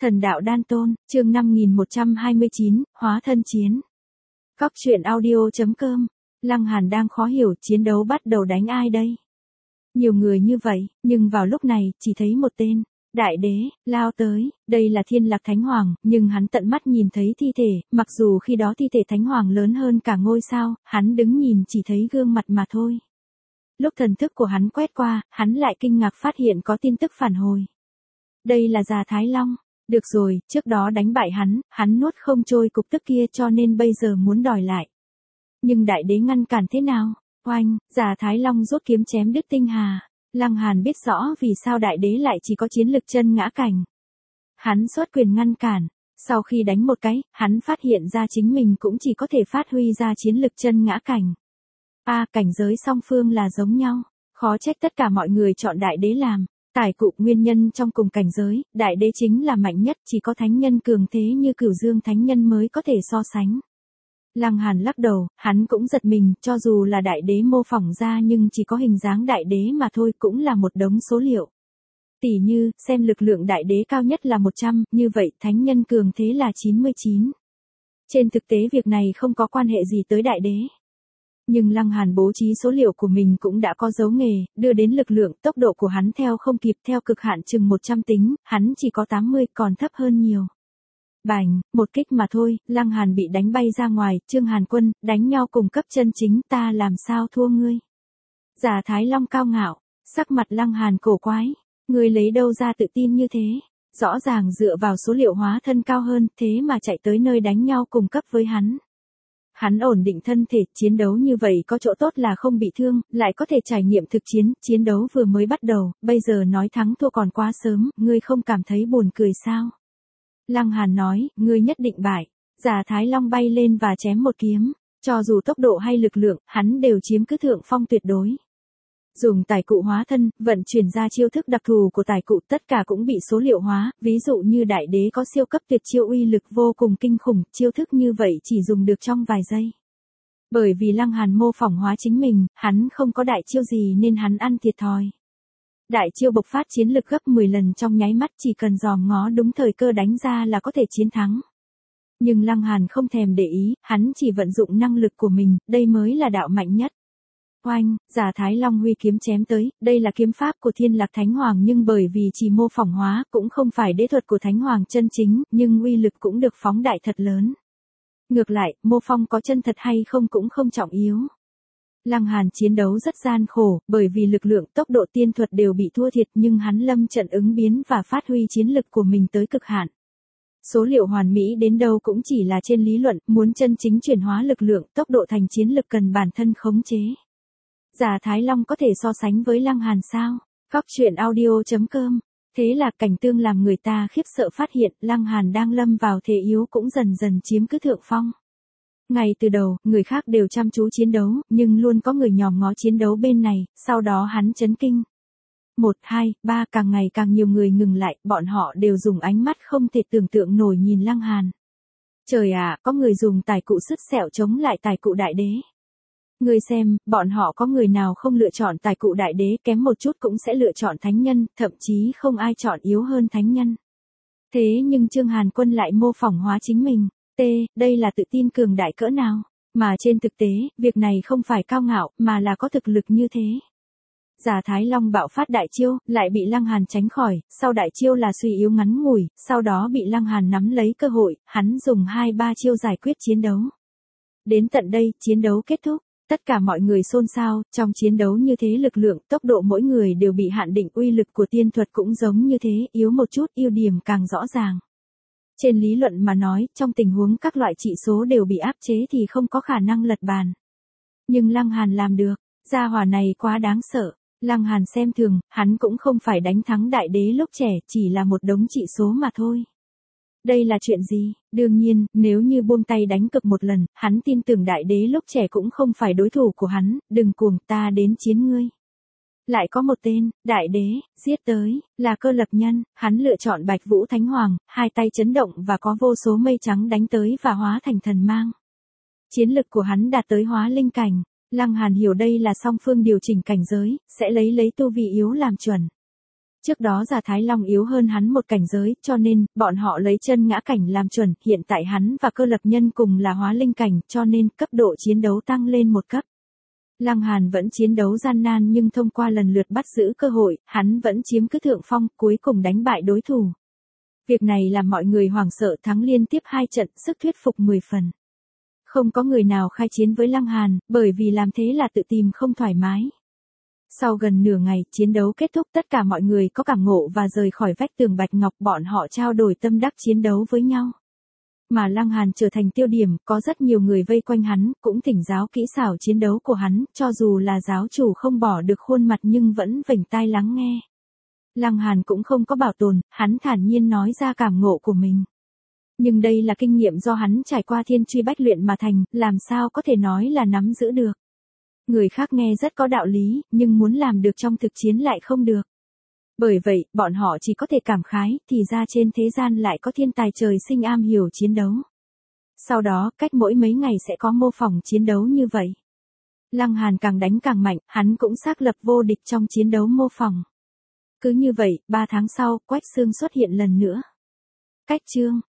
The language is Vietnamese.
Thần đạo đan tôn, chương 5129, hóa thân chiến. Góc truyện audio.com. Lăng Hàn đang khó hiểu chiến đấu bắt đầu đánh ai đây. Nhiều người như vậy, nhưng vào lúc này, chỉ thấy một tên, đại đế, lao tới, đây là Thiên Lạc Thánh Hoàng, nhưng hắn tận mắt nhìn thấy thi thể, mặc dù khi đó thi thể Thánh Hoàng lớn hơn cả ngôi sao, hắn đứng nhìn chỉ thấy gương mặt mà thôi. Lúc thần thức của hắn quét qua, hắn lại kinh ngạc phát hiện có tin tức phản hồi. Đây là Già Thái Long. Được rồi, trước đó đánh bại hắn nuốt không trôi cục tức kia cho nên bây giờ muốn đòi lại. Nhưng đại đế ngăn cản thế nào? Oanh, Già Thái Long rút kiếm chém đứt tinh hà. Lăng Hàn biết rõ vì sao đại đế lại chỉ có chiến lực chân ngã cảnh. Hắn xuất quyền ngăn cản. Sau khi đánh một cái, hắn phát hiện ra chính mình cũng chỉ có thể phát huy ra chiến lực chân ngã cảnh. Cảnh giới song phương là giống nhau. Khó trách tất cả mọi người chọn đại đế làm. Tài cụ nguyên nhân trong cùng cảnh giới, đại đế chính là mạnh nhất, chỉ có thánh nhân cường thế như Cửu Dương thánh nhân mới có thể so sánh. Lăng Hàn lắc đầu, hắn cũng giật mình, cho dù là đại đế mô phỏng ra nhưng chỉ có hình dáng đại đế mà thôi, cũng là một đống số liệu. Tỷ như, xem lực lượng đại đế cao nhất là 100, như vậy thánh nhân cường thế là 99. Trên thực tế việc này không có quan hệ gì tới đại đế. Nhưng Lăng Hàn bố trí số liệu của mình cũng đã có dấu nghề, đưa đến lực lượng, tốc độ của hắn theo không kịp, theo cực hạn chừng 100 tính, hắn chỉ có 80, còn thấp hơn nhiều. Bành, một kích mà thôi, Lăng Hàn bị đánh bay ra ngoài, Trương Hàn Quân, đánh nhau cùng cấp chân chính, ta làm sao thua ngươi. Già Thái Long cao ngạo, sắc mặt Lăng Hàn cổ quái, ngươi lấy đâu ra tự tin như thế, rõ ràng dựa vào số liệu hóa thân cao hơn, thế mà chạy tới nơi đánh nhau cùng cấp với hắn. Hắn ổn định thân thể, chiến đấu như vậy có chỗ tốt là không bị thương, lại có thể trải nghiệm thực chiến, chiến đấu vừa mới bắt đầu, bây giờ nói thắng thua còn quá sớm, ngươi không cảm thấy buồn cười sao? Lăng Hàn nói, ngươi nhất định bại. Già Thái Long bay lên và chém một kiếm, cho dù tốc độ hay lực lượng, hắn đều chiếm cứ thượng phong tuyệt đối. Dùng tài cụ hóa thân, vận chuyển ra chiêu thức đặc thù của tài cụ tất cả cũng bị số liệu hóa, ví dụ như đại đế có siêu cấp tuyệt chiêu uy lực vô cùng kinh khủng, chiêu thức như vậy chỉ dùng được trong vài giây. Bởi vì Lăng Hàn mô phỏng hóa chính mình, hắn không có đại chiêu gì nên hắn ăn thiệt thòi. Đại chiêu bộc phát chiến lực gấp 10 lần trong nháy mắt, chỉ cần dòm ngó đúng thời cơ đánh ra là có thể chiến thắng. Nhưng Lăng Hàn không thèm để ý, hắn chỉ vận dụng năng lực của mình, đây mới là đạo mạnh nhất. Oanh, Già Thái Long huy kiếm chém tới, đây là kiếm pháp của Thiên Lạc Thánh Hoàng nhưng bởi vì chỉ mô phỏng hóa, cũng không phải đế thuật của Thánh Hoàng chân chính, nhưng uy lực cũng được phóng đại thật lớn. Ngược lại, mô phỏng có chân thật hay không cũng không trọng yếu. Lăng Hàn chiến đấu rất gian khổ, bởi vì lực lượng, tốc độ, tiên thuật đều bị thua thiệt nhưng hắn lâm trận ứng biến và phát huy chiến lực của mình tới cực hạn. Số liệu hoàn mỹ đến đâu cũng chỉ là trên lý luận, muốn chân chính chuyển hóa lực lượng, tốc độ thành chiến lực cần bản thân khống chế. Già Thái Long có thể so sánh với Lăng Hàn sao? Góc truyện audio.com. Thế là cảnh tương làm người ta khiếp sợ phát hiện Lăng Hàn đang lâm vào thế yếu cũng dần dần chiếm cứ thượng phong. Ngay từ đầu, người khác đều chăm chú chiến đấu, nhưng luôn có người nhòm ngó chiến đấu bên này, sau đó hắn chấn kinh. 1, 2, 3 càng ngày càng nhiều người ngừng lại, bọn họ đều dùng ánh mắt không thể tưởng tượng nổi nhìn Lăng Hàn. Trời ạ, có người dùng tài cụ sứt sẹo chống lại tài cụ đại đế. Người xem, bọn họ có người nào không lựa chọn tài cụ đại đế, kém một chút cũng sẽ lựa chọn thánh nhân, thậm chí không ai chọn yếu hơn thánh nhân. Thế nhưng Trương Hàn Quân lại mô phỏng hóa chính mình. Đây là tự tin cường đại cỡ nào? Mà trên thực tế, việc này không phải cao ngạo, mà là có thực lực như thế. Già Thái Long bạo phát đại chiêu, lại bị Lăng Hàn tránh khỏi, sau đại chiêu là suy yếu ngắn ngủi, sau đó bị Lăng Hàn nắm lấy cơ hội, hắn dùng 2-3 chiêu giải quyết chiến đấu. Đến tận đây, chiến đấu kết thúc. Tất cả mọi người xôn xao, trong chiến đấu như thế lực lượng, tốc độ mỗi người đều bị hạn định, uy lực của tiên thuật cũng giống như thế, yếu một chút, ưu điểm càng rõ ràng. Trên lý luận mà nói, trong tình huống các loại trị số đều bị áp chế thì không có khả năng lật bàn. Nhưng Lăng Hàn làm được, gia hỏa này quá đáng sợ. Lăng Hàn xem thường, hắn cũng không phải đánh thắng đại đế lúc trẻ, chỉ là một đống trị số mà thôi. Đây là chuyện gì? Đương nhiên, nếu như buông tay đánh cược một lần, hắn tin tưởng đại đế lúc trẻ cũng không phải đối thủ của hắn, đừng cuồng, ta đến chiến ngươi. Lại có một tên, đại đế, giết tới, là Cơ Lập Nhân, hắn lựa chọn Bạch Vũ Thánh Hoàng, hai tay chấn động và có vô số mây trắng đánh tới và hóa thành thần mang. Chiến lực của hắn đạt tới hóa linh cảnh, Lăng Hàn hiểu đây là song phương điều chỉnh cảnh giới, sẽ lấy tu vi yếu làm chuẩn. Trước đó Giả Thái Long yếu hơn hắn một cảnh giới, cho nên, bọn họ lấy chân ngã cảnh làm chuẩn, hiện tại hắn và Cơ Lập Nhân cùng là hóa linh cảnh, cho nên, cấp độ chiến đấu tăng lên một cấp. Lăng Hàn vẫn chiến đấu gian nan nhưng thông qua lần lượt bắt giữ cơ hội, hắn vẫn chiếm cứ thượng phong, cuối cùng đánh bại đối thủ. Việc này làm mọi người hoảng sợ, thắng liên tiếp 2 trận, sức thuyết phục 10 phần. Không có người nào khai chiến với Lăng Hàn, bởi vì làm thế là tự tìm không thoải mái. Sau gần nửa ngày, chiến đấu kết thúc, tất cả mọi người có cảm ngộ và rời khỏi vách tường bạch ngọc, bọn họ trao đổi tâm đắc chiến đấu với nhau. Mà Lăng Hàn trở thành tiêu điểm, có rất nhiều người vây quanh hắn, cũng thỉnh giáo kỹ xảo chiến đấu của hắn, cho dù là giáo chủ không bỏ được khuôn mặt nhưng vẫn vểnh tai lắng nghe. Lăng Hàn cũng không có bảo tồn, hắn thản nhiên nói ra cảm ngộ của mình. Nhưng đây là kinh nghiệm do hắn trải qua thiên truy bách luyện mà thành, làm sao có thể nói là nắm giữ được. Người khác nghe rất có đạo lý, nhưng muốn làm được trong thực chiến lại không được. Bởi vậy, bọn họ chỉ có thể cảm khái, thì ra trên thế gian lại có thiên tài trời sinh am hiểu chiến đấu. Sau đó, cách mỗi mấy ngày sẽ có mô phỏng chiến đấu như vậy. Lăng Hàn càng đánh càng mạnh, hắn cũng xác lập vô địch trong chiến đấu mô phỏng. Cứ như vậy, 3 tháng sau, Quách Xương xuất hiện lần nữa. Cách chương